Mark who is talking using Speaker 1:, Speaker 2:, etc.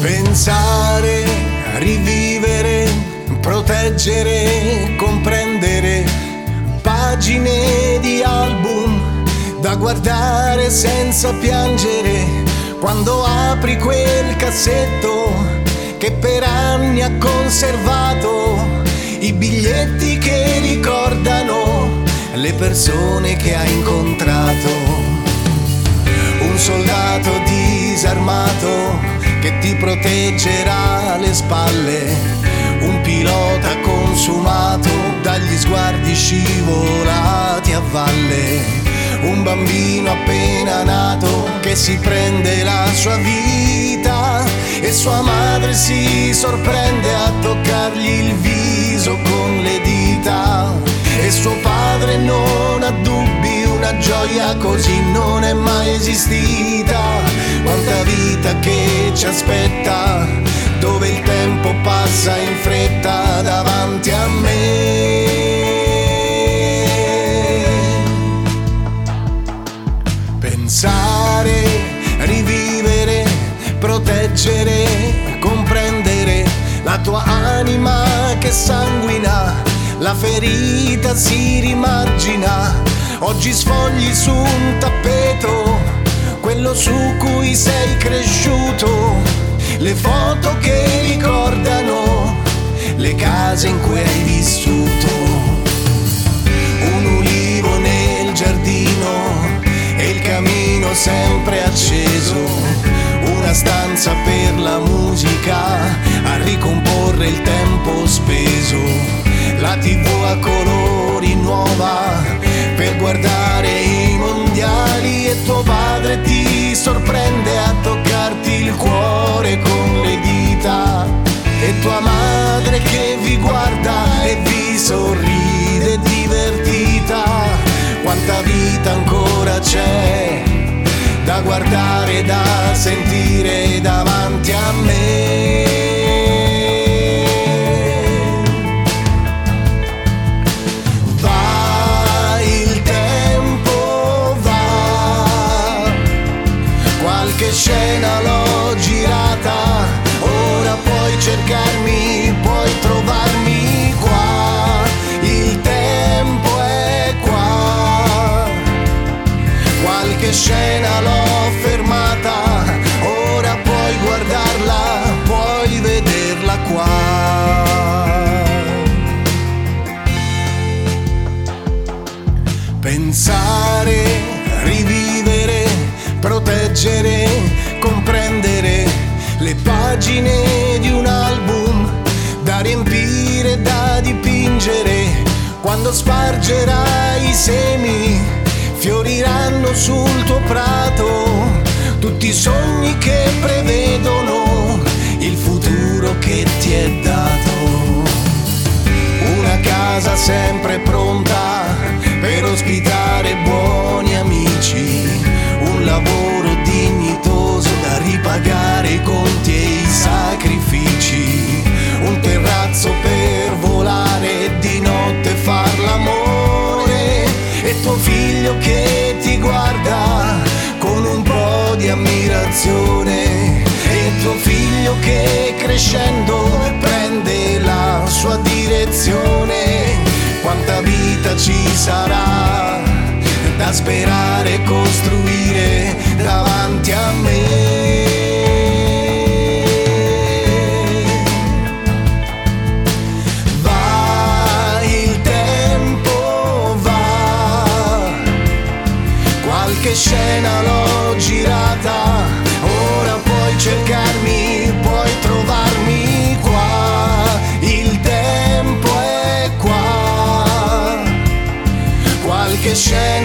Speaker 1: Pensare, rivivere, proteggere, comprendere pagine di album da guardare senza piangere quando apri quel cassetto che per anni ha conservato i biglietti che ricordano le persone che hai incontrato. Un soldato disarmato che ti proteggerà alle spalle, un pilota consumato dagli sguardi scivolati a valle, un bambino appena nato che si prende la sua vita e sua madre si sorprende a toccargli il viso con le dita, e suo padre non ha dubbi, una gioia così non è mai esistita. Quanta vita che ci aspetta, dove il tempo passa in fretta davanti a me. Pensare, rivivere, proteggere, comprendere la tua anima che sanguina, la ferita si rimargina. Oggi sfogli su un tappeto quello su cui sei cresciuto, le foto che ricordano le case in cui hai vissuto. Un ulivo nel giardino e il camino sempre acceso, una stanza per la musica a ricomporre il tempo speso, la TV a colori nuova per guardare i mondiali, e tuo padre ti sorprende a toccarti il cuore con le dita, e tua madre che vi guarda e vi sorride divertita. Quanta vita ancora c'è da guardare, da sentire davanti a me. Va il tempo, va, qualche scena l'ho girata, ora puoi cercarmi, puoi trovarmi qua. Il tempo è qua, qualche scena l'ho fermata, ora puoi guardarla, puoi vederla qua. Pensare, rivivere, proteggere, comprendere le pagine di un album da riempire, da dipingere. Quando spargerai i semi, fioriranno sul tuo prato tutti i sogni che prevedono il futuro che ti è dato. Una casa sempre pronta per ospitare buoni amici, un lavoro dignitoso da ripagare i conti e i sacrifici, un terrazzo per volare e di notte far l'amore, e tuo figlio che ti guarda con un po' di ammirazione, e tuo figlio che crescendo prende la sua direzione. Quanta vita ci sarà da sperare e costruire davanti a me. Va il tempo, va, qualche scena l'ho girata, ora puoi cercarmi, puoi trovarmi qua. Il tempo è qua, qualche scena